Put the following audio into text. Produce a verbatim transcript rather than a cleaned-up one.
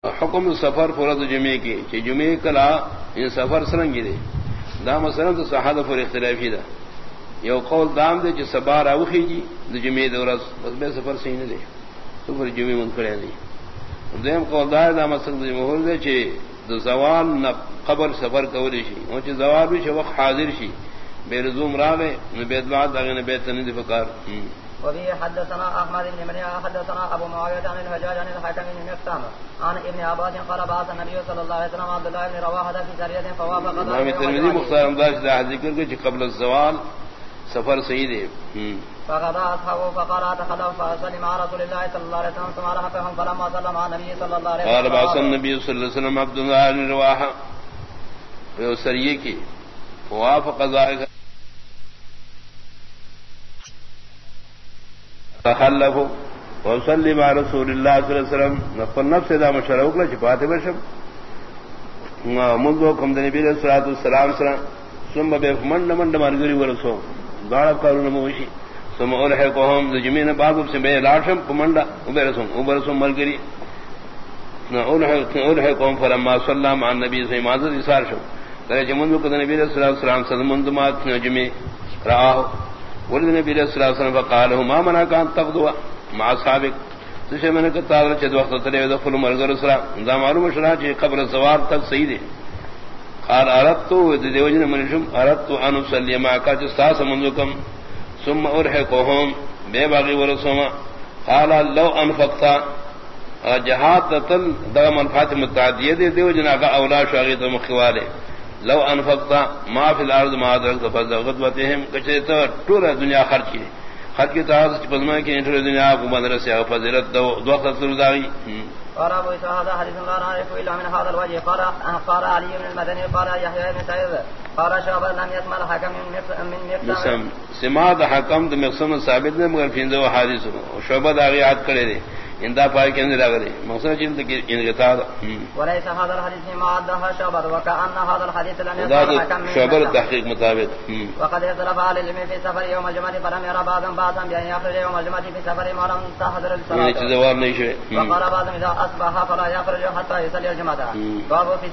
حکم سفر فرض جمعے کی کہ جمعے کلا ان سفر سرنگی دے دام سرن تو صحاد فر اختلافی دا یو قول دام دے جو سبار اوخی جی دو جمعے دورس بس بے سفر صحیح نہ دے سفر جمعے من کرے نہیں دیم قول دار دام سرن دو جمہور دے چھے دو زوال نہ قبر سفر کولی شی وہ چھے زوال بھی چھے وقت حاضر شی بے رزوم راوے نبیت بعد آگے نبیت تنید فکار وبه حدثنا احمد بن منيع حدثنا ابو معاويه عن الحجاج عن الحكم بن مقسام عن ابن عباس قال بعث النبي صلى الله عليه وسلم عبد الله بن رواحه في سريه فوافق امام الترمذي مختار انداز ذکر کہ قبل الزوال سفر صحیح ہے فغدا اصحابه فقال تخلف فصلى مع رسول الله صلى الله عليه وسلم ثم رحبهم فلما سلم على النبي صلى الله عليه وسلم قال بعث النبي صلى الله عليه وسلم عبد الله بن رواحه في سريه کی فوافق ذلك تخلفوا وصلي مع رسول الله صلى الله عليه وسلم نقل نفس ذا مشروق له شفاعت بشم منذ كم النبي صلى الله عليه وسلم ثم بمن من مرغري ورسو دار قالوا موشي ثم اولحقهم جميعا بعض سے بے لاشم کمنڈا وبرسم وبرسم مرغري اولحق اولحقهم فلما صلى مع النبي صلى الله عليه وسلم کہ منذ كم النبي صلى الله عليه وسلم منذ ما جميع راه ولد النبي صلى الله عليه وسلم فقال ما منعك ان تغدو مع اصحابك تشے میں نے کہا چد وقت تلے دخل مرغر سرا دا معلوم شرا کہ قبر الزوار تک صحیح ہے قال اردت دیوجن منشم اردت ان اصلي معك استاس منذكم ثم ارحقهم بباغي ورسما قال لو انفقت جهاد تل دا منفعت متعدیہ دے دیوجن کا اولا شاغت مخواله لو انفقت ما في الارض ما ادركت فغدوتهم کچھ تو دنیا خرچ کی خرچ کی طرح سے پزما کی انٹر دنیا کو مدرسہ فضیلت دو وقت سرداری قال ابو اسحاق هذا حديث لا نعرف الا من هذا الوجه قال قال علي بن المدني قال يحيى بن سعيد قال شعبة لم يسمع الحكم من مقسم سماع حكم ده مقسم ثابت نے مگر فين دو حدیث شعبہ داغی یاد کرے دے اندا پائے کے اندر لگے مقصد چیز کہ ان کے تھا وليس هذا الحديث ما عدها شعبة وكأن هذا الحديث لم يسمع الحكم شعبہ تحقیق مطابق وقد اختلف اهل العلم في سفر يوم الجمعة فلم يرى بعضهم بعضا بأن يخرج يوم الجمعة في سفر ما لم تحضر الصلاة جواب نہیں ہے وقال بعضهم إذا أصبح فلا يخرج حتى يصلي الجمعة باب في